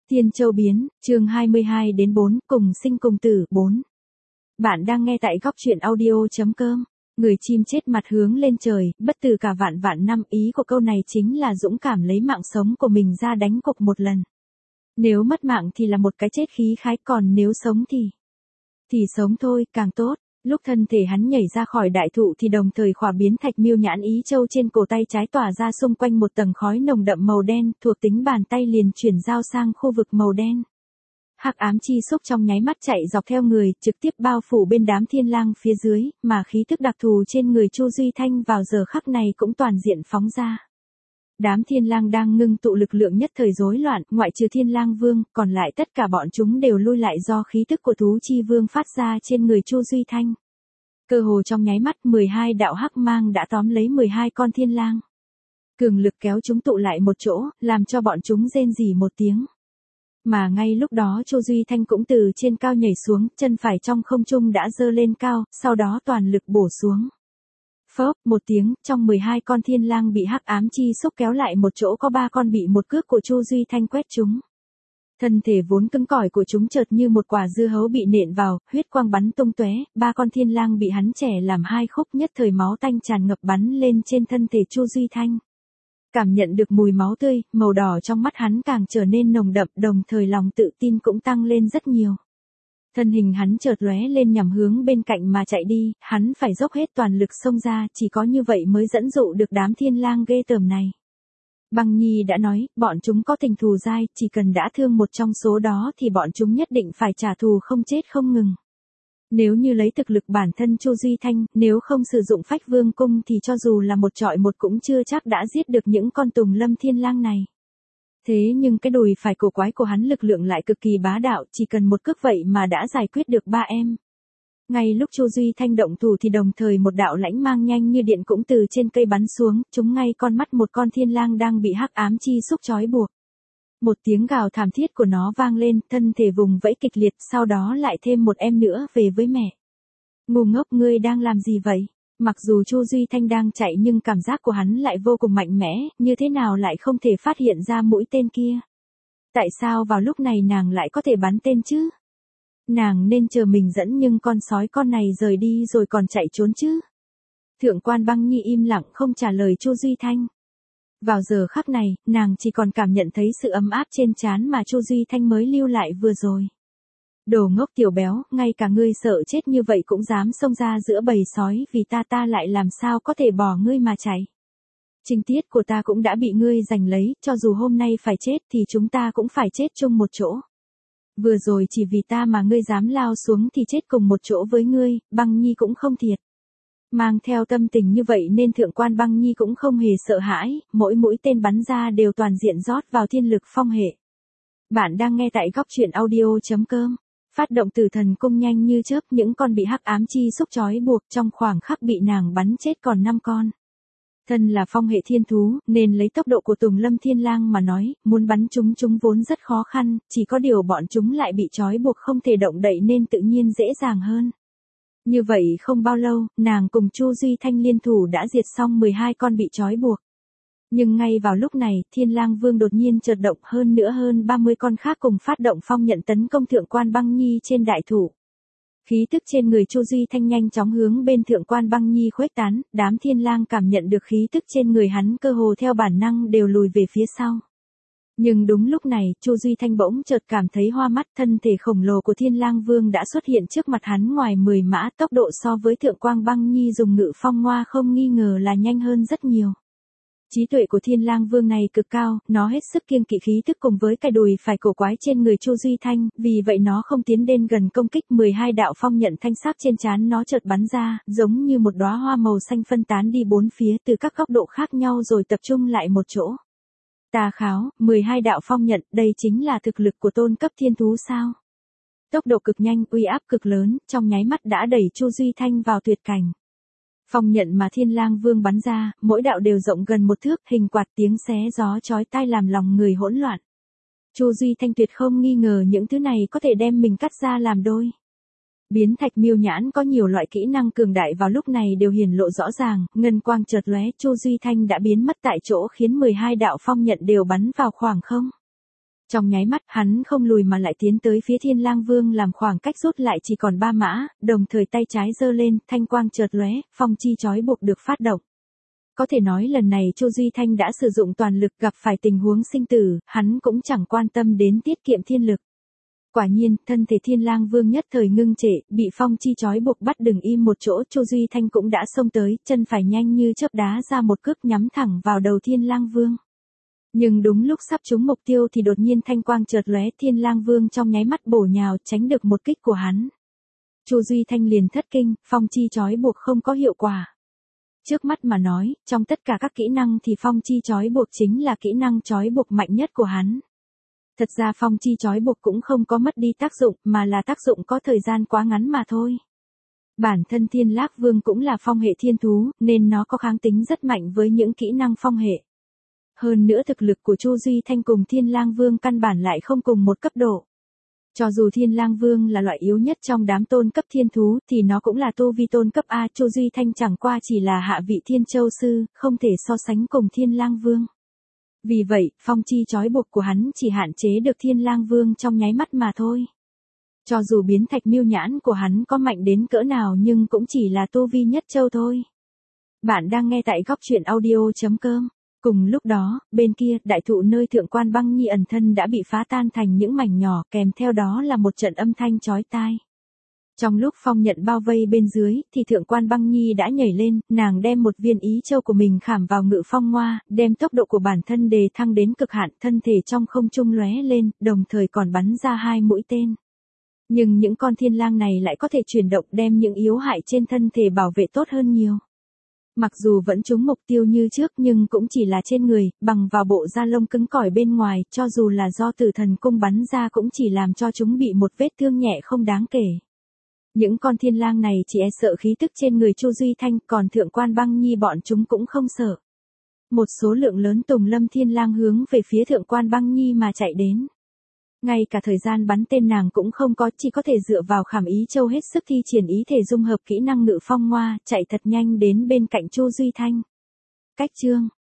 Tiên Châu biến, chương 22 đến 4, cùng sinh cùng tử, 4. Bạn đang nghe tại góc truyện audio.com. Người chim chết mặt hướng lên trời, bất tử cả vạn vạn năm, ý của câu này chính là dũng cảm lấy mạng sống của mình ra đánh cuộc một lần. Nếu mất mạng thì là một cái chết khí khái, còn nếu sống thì sống thôi, càng tốt. Lúc thân thể hắn nhảy ra khỏi đại thụ thì đồng thời khỏa biến thạch miêu nhãn ý châu trên cổ tay trái tỏa ra xung quanh một tầng khói nồng đậm màu đen, thuộc tính bàn tay liền chuyển giao sang khu vực màu đen. Hắc ám chi xúc trong nháy mắt chạy dọc theo người, trực tiếp bao phủ bên đám thiên lang phía dưới, mà khí tức đặc thù trên người Chu Duy Thanh vào giờ khắc này cũng toàn diện phóng ra. Đám thiên lang đang ngưng tụ lực lượng nhất thời rối loạn, ngoại trừ thiên lang vương, còn lại tất cả bọn chúng đều lui lại do khí tức của thú chi vương phát ra trên người Chu Duy Thanh. Cơ hồ trong nháy mắt 12 đạo hắc mang đã tóm lấy 12 con thiên lang. Cường lực kéo chúng tụ lại một chỗ, làm cho bọn chúng rên rỉ một tiếng. Mà ngay lúc đó Chu Duy Thanh cũng từ trên cao nhảy xuống, chân phải trong không trung đã giơ lên cao, sau đó toàn lực bổ xuống. Phốc, một tiếng, trong 12 con thiên lang bị hắc ám chi xúc kéo lại một chỗ có 3 con bị một cước của Chu Duy Thanh quét trúng. Thân thể vốn cứng cỏi của chúng chợt như một quả dưa hấu bị nện vào, huyết quang bắn tung tóe, 3 con thiên lang bị hắn chẻ làm 2 khúc, nhất thời máu tanh tràn ngập bắn lên trên thân thể Chu Duy Thanh. Cảm nhận được mùi máu tươi, màu đỏ trong mắt hắn càng trở nên nồng đậm, đồng thời lòng tự tin cũng tăng lên rất nhiều. Thân hình hắn chợt lóe lên nhằm hướng bên cạnh mà chạy đi, hắn phải dốc hết toàn lực xông ra, chỉ có như vậy mới dẫn dụ được đám thiên lang ghê tởm này. Băng Nhi đã nói, bọn chúng có tình thù dai, chỉ cần đã thương một trong số đó thì bọn chúng nhất định phải trả thù không chết không ngừng. Nếu như lấy thực lực bản thân Chu Duy Thanh, nếu không sử dụng phách vương cung thì cho dù là một trọi một cũng chưa chắc đã giết được những con tùng lâm thiên lang này. Thế nhưng cái đùi phải cổ quái của hắn lực lượng lại cực kỳ bá đạo, chỉ cần một cước vậy mà đã giải quyết được 3 em. Ngay lúc Chu Duy Thanh động thủ thì đồng thời một đạo lãnh mang nhanh như điện cũng từ trên cây bắn xuống, trúng ngay con mắt một con thiên lang đang bị hắc ám chi xúc trói buộc. Một tiếng gào thảm thiết của nó vang lên, thân thể vùng vẫy kịch liệt, sau đó lại thêm một em nữa về với mẹ. Ngu ngốc, ngươi đang làm gì vậy? Mặc dù Chu Duy Thanh đang chạy nhưng cảm giác của hắn lại vô cùng mạnh mẽ, như thế nào lại không thể phát hiện ra mũi tên kia? Tại sao vào lúc này nàng lại có thể bắn tên chứ? Nàng nên chờ mình dẫn nhưng con sói con này rời đi rồi còn chạy trốn chứ? Thượng quan Băng Nhi im lặng không trả lời Chu Duy Thanh. Vào giờ khắc này, nàng chỉ còn cảm nhận thấy sự ấm áp trên trán mà Chu Duy Thanh mới lưu lại vừa rồi. Đồ ngốc tiểu béo, ngay cả ngươi sợ chết như vậy cũng dám xông ra giữa bầy sói, vì ta lại làm sao có thể bỏ ngươi mà chạy. Trinh tiết của ta cũng đã bị ngươi giành lấy, cho dù hôm nay phải chết thì chúng ta cũng phải chết chung một chỗ. Vừa rồi chỉ vì ta mà ngươi dám lao xuống thì chết cùng một chỗ với ngươi, Băng Nhi cũng không thiệt. Mang theo tâm tình như vậy nên thượng quan Băng Nhi cũng không hề sợ hãi, mỗi mũi tên bắn ra đều toàn diện rót vào thiên lực phong hệ. Bạn đang nghe tại góc truyện audio.com. Phát động từ thần cung nhanh như chớp, những con bị hắc ám chi xúc trói buộc trong khoảng khắc bị nàng bắn chết còn 5 con. Thân là phong hệ thiên thú, nên lấy tốc độ của Tùng Lâm Thiên Lang mà nói, muốn bắn chúng vốn rất khó khăn, chỉ có điều bọn chúng lại bị trói buộc không thể động đậy nên tự nhiên dễ dàng hơn. Như vậy không bao lâu, nàng cùng Chu Duy Thanh liên thủ đã diệt xong 12 con bị trói buộc. Nhưng ngay vào lúc này, Thiên Lang Vương đột nhiên chợt động, hơn nữa hơn 30 con khác cùng phát động phong nhận tấn công thượng quan Băng Nhi trên đại thụ. Khí tức trên người Chu Duy Thanh nhanh chóng hướng bên thượng quan Băng Nhi khuếch tán, đám thiên lang cảm nhận được khí tức trên người hắn cơ hồ theo bản năng đều lùi về phía sau. Nhưng đúng lúc này, Chu Duy Thanh bỗng chợt cảm thấy hoa mắt, thân thể khổng lồ của Thiên Lang Vương đã xuất hiện trước mặt hắn ngoài 10 mã, tốc độ so với thượng quan Băng Nhi dùng ngự phong ngoa không nghi ngờ là nhanh hơn rất nhiều. Trí tuệ của Thiên Lang Vương này cực cao, nó hết sức kiêng kỵ khí tức cùng với cái đùi phải cổ quái trên người Chu Duy Thanh, vì vậy nó không tiến đến gần công kích. 12 đạo phong nhận thanh sắc trên trán nó chợt bắn ra, giống như một đóa hoa màu xanh phân tán đi bốn phía từ các góc độ khác nhau rồi tập trung lại một chỗ. Tà kháo, 12 đạo phong nhận, đây chính là thực lực của tôn cấp thiên thú sao? Tốc độ cực nhanh, uy áp cực lớn, trong nháy mắt đã đẩy Chu Duy Thanh vào tuyệt cảnh. Phong nhận mà Thiên Lang Vương bắn ra, mỗi đạo đều rộng gần 1 thước, hình quạt, tiếng xé gió chói tai làm lòng người hỗn loạn. Chu Duy Thanh tuyệt không nghi ngờ những thứ này có thể đem mình cắt ra làm đôi. Biến thạch miêu nhãn có nhiều loại kỹ năng cường đại vào lúc này đều hiển lộ rõ ràng, ngân quang chợt lóe, Chu Duy Thanh đã biến mất tại chỗ khiến 12 đạo phong nhận đều bắn vào khoảng không. Trong nháy mắt, hắn không lùi mà lại tiến tới phía Thiên Lang Vương làm khoảng cách rút lại chỉ còn 3 mã, đồng thời tay trái giơ lên, thanh quang chợt lóe, phong chi chói buộc được phát động. Có thể nói lần này Chu Duy Thanh đã sử dụng toàn lực, gặp phải tình huống sinh tử, hắn cũng chẳng quan tâm đến tiết kiệm thiên lực. Quả nhiên, thân thể Thiên Lang Vương nhất thời ngưng trệ, bị phong chi chói buộc bắt đứng im một chỗ, Chu Duy Thanh cũng đã xông tới, chân phải nhanh như chớp đá ra một cước nhắm thẳng vào đầu Thiên Lang Vương. Nhưng đúng lúc sắp trúng mục tiêu thì đột nhiên thanh quang chợt lóe, Thiên Lang Vương trong nháy mắt bổ nhào tránh được một kích của hắn. Chu Duy Thanh liền thất kinh, phong chi chói buộc không có hiệu quả. Trước mắt mà nói, trong tất cả các kỹ năng thì phong chi chói buộc chính là kỹ năng chói buộc mạnh nhất của hắn. Thật ra phong chi chói buộc cũng không có mất đi tác dụng, mà là tác dụng có thời gian quá ngắn mà thôi. Bản thân Thiên Lác Vương cũng là phong hệ thiên thú, nên nó có kháng tính rất mạnh với những kỹ năng phong hệ. Hơn nữa thực lực của Chu Duy Thanh cùng Thiên Lang Vương căn bản lại không cùng một cấp độ. Cho dù Thiên Lang Vương là loại yếu nhất trong đám tôn cấp thiên thú thì nó cũng là tu vi tôn cấp A, Chu Duy Thanh chẳng qua chỉ là hạ vị Thiên Châu Sư, không thể so sánh cùng Thiên Lang Vương. Vì vậy, phong chi chói buộc của hắn chỉ hạn chế được Thiên Lang Vương trong nháy mắt mà thôi. Cho dù biến thạch miêu nhãn của hắn có mạnh đến cỡ nào nhưng cũng chỉ là tu vi nhất châu thôi. Bạn đang nghe tại góc truyện audio.com. Cùng lúc đó, bên kia, đại thụ nơi Thượng Quan Băng Nhi ẩn thân đã bị phá tan thành những mảnh nhỏ, kèm theo đó là một trận âm thanh chói tai. Trong lúc phong nhận bao vây bên dưới, thì Thượng Quan Băng Nhi đã nhảy lên, nàng đem một viên ý châu của mình khảm vào ngự phong ngoa, đem tốc độ của bản thân đề thăng đến cực hạn, thân thể trong không trung lóe lên, đồng thời còn bắn ra 2 mũi tên. Nhưng những con thiên lang này lại có thể chuyển động, đem những yếu hại trên thân thể bảo vệ tốt hơn nhiều. Mặc dù vẫn trúng mục tiêu như trước nhưng cũng chỉ là trên người, bằng vào bộ da lông cứng cỏi bên ngoài, cho dù là do Tử Thần cung bắn ra cũng chỉ làm cho chúng bị một vết thương nhẹ không đáng kể. Những con thiên lang này chỉ e sợ khí tức trên người Chu Duy Thanh, còn Thượng Quan Băng Nhi bọn chúng cũng không sợ. Một số lượng lớn tùng lâm thiên lang hướng về phía Thượng Quan Băng Nhi mà chạy đến. Ngay cả thời gian bắn tên nàng cũng không có, chỉ có thể dựa vào khảm ý châu hết sức thi triển ý thể dung hợp kỹ năng ngự phong ngoa, chạy thật nhanh đến bên cạnh Chu Duy Thanh. Cách chương